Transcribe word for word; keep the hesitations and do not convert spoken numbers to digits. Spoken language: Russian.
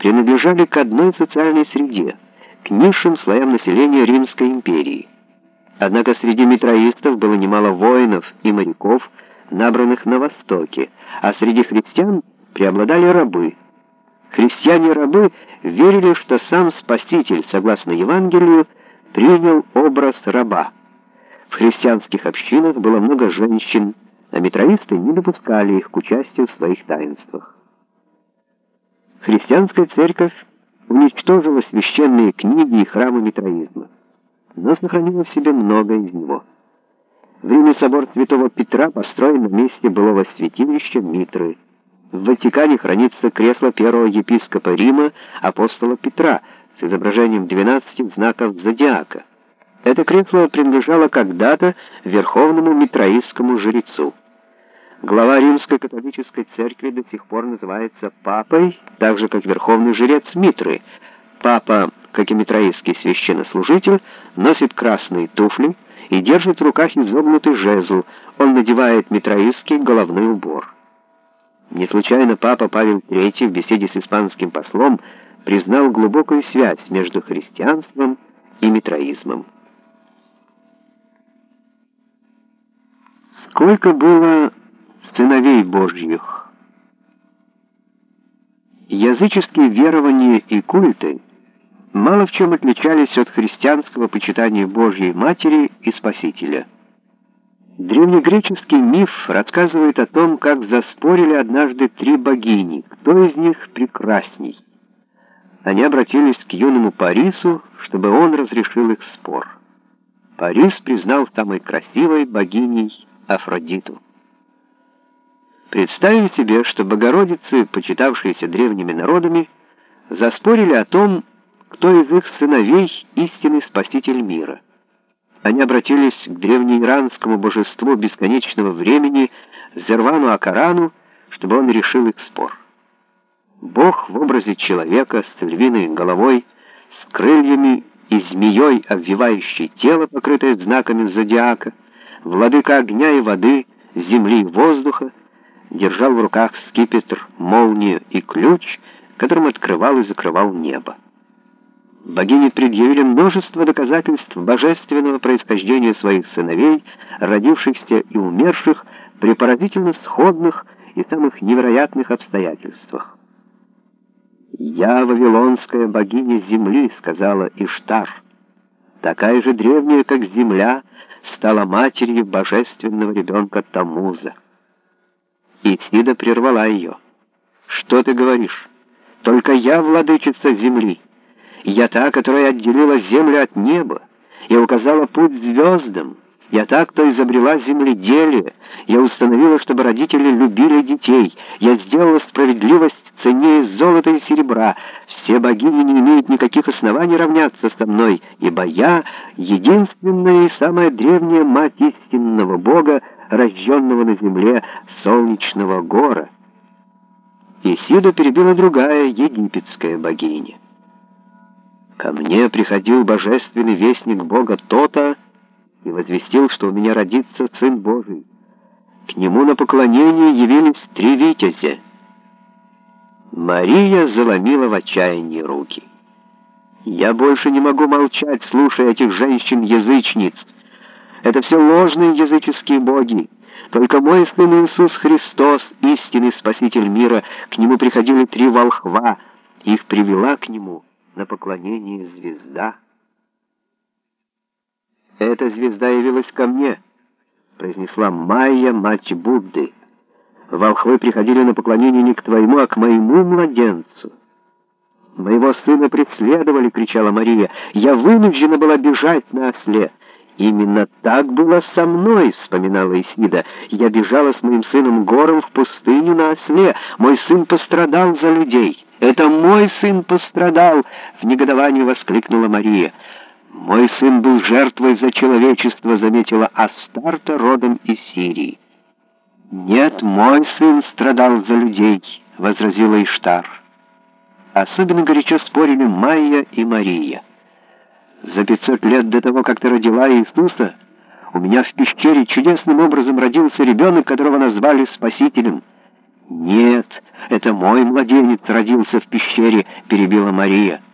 принадлежали к одной социальной среде, к низшим слоям населения Римской империи. Однако среди митроистов было немало воинов и моряков, набранных на Востоке, а среди христиан преобладали рабы. Христиане-рабы верили, что сам Спаситель, согласно Евангелию, принял образ раба. В христианских общинах было много женщин, а митроисты не допускали их к участию в своих таинствах. Христианская церковь уничтожила священные книги и храмы митроизма, но сохранила в себе много из него. В Риме собор Святого Петра построен на месте былого святилища Митры. В Ватикане хранится кресло первого епископа Рима, апостола Петра, с изображением двенадцати знаков зодиака. Это кресло принадлежало когда-то верховному митроистскому жрецу. Глава Римской католической церкви до сих пор называется папой, так же как верховный жрец Митры. Папа, как и митроистский священнослужитель, носит красные туфли и держит в руках изогнутый жезл. Он надевает митроистский головной убор. Не случайно папа Павел третий в беседе с испанским послом признал глубокую связь между христианством и митроизмом. Сколько было сыновей Божьих? Языческие верования и культы мало в чем отличались от христианского почитания Божьей Матери и Спасителя. Древнегреческий миф рассказывает о том, как заспорили однажды три богини, кто из них прекрасней. Они обратились к юному Парису, чтобы он разрешил их спор. Парис признал самой красивой богиней Афродиту. Представим себе, что богородицы, почитавшиеся древними народами, заспорили о том, кто из их сыновей истинный спаситель мира. Они обратились к древнеиранскому божеству бесконечного времени Зервану Акарану, чтобы он решил их спор. Бог в образе человека с львиной головой, с крыльями и змеей, обвивающей тело, покрытое знаками зодиака, владыка огня и воды, земли и воздуха, держал в руках скипетр, молнию и ключ, которым открывал и закрывал небо. Богини предъявили множество доказательств божественного происхождения своих сыновей, родившихся и умерших при поразительно сходных и самых невероятных обстоятельствах. «Я вавилонская богиня земли», — сказала Иштар. «Такая же древняя, как земля, стала матерью божественного ребенка Таммуза». Исида прервала ее. «Что ты говоришь? Только я владычица земли. Я та, которая отделила землю от неба. Я указала путь звездам. Я та, кто изобрела земледелие. Я установила, чтобы родители любили детей. Я сделала справедливость ценнее золота и серебра. Все богини не имеют никаких оснований равняться со мной, ибо я единственная и самая древняя мать истинного Бога, рожденного на земле солнечного гора». Исиду перебила другая египетская богиня. «Ко мне приходил божественный вестник Бога То-то и возвестил, что у меня родится Сын Божий. К нему на поклонение явились три витязя». Мария заломила в отчаянии руки. «Я больше не могу молчать, слушая этих женщин-язычниц. Это все ложные языческие боги. Только мой Сын Иисус Христос, истинный Спаситель мира, к нему приходили три волхва, их привела к нему на поклонение звезда». «Эта звезда явилась ко мне», — произнесла Майя, мать Будды. «Волхвы приходили на поклонение не к твоему, а к моему младенцу». «Моего сына преследовали», — кричала Мария. «Я вынуждена была бежать на осле». «Именно так было со мной», — вспоминала Исида. «Я бежала с моим сыном Гором в пустыню на осле. Мой сын пострадал за людей». «Это мой сын пострадал!» — в негодовании воскликнула Мария. «Мой сын был жертвой за человечество», — заметила Астарта, родом из Сирии. «Нет, мой сын страдал за людей», — возразила Иштар. Особенно горячо спорили Майя и Мария. «За пятьсот лет до того, как ты родила Иисуса, у меня в пещере чудесным образом родился ребенок, которого назвали Спасителем. «Нет, это мой младенец родился в пещере», — перебила Мария.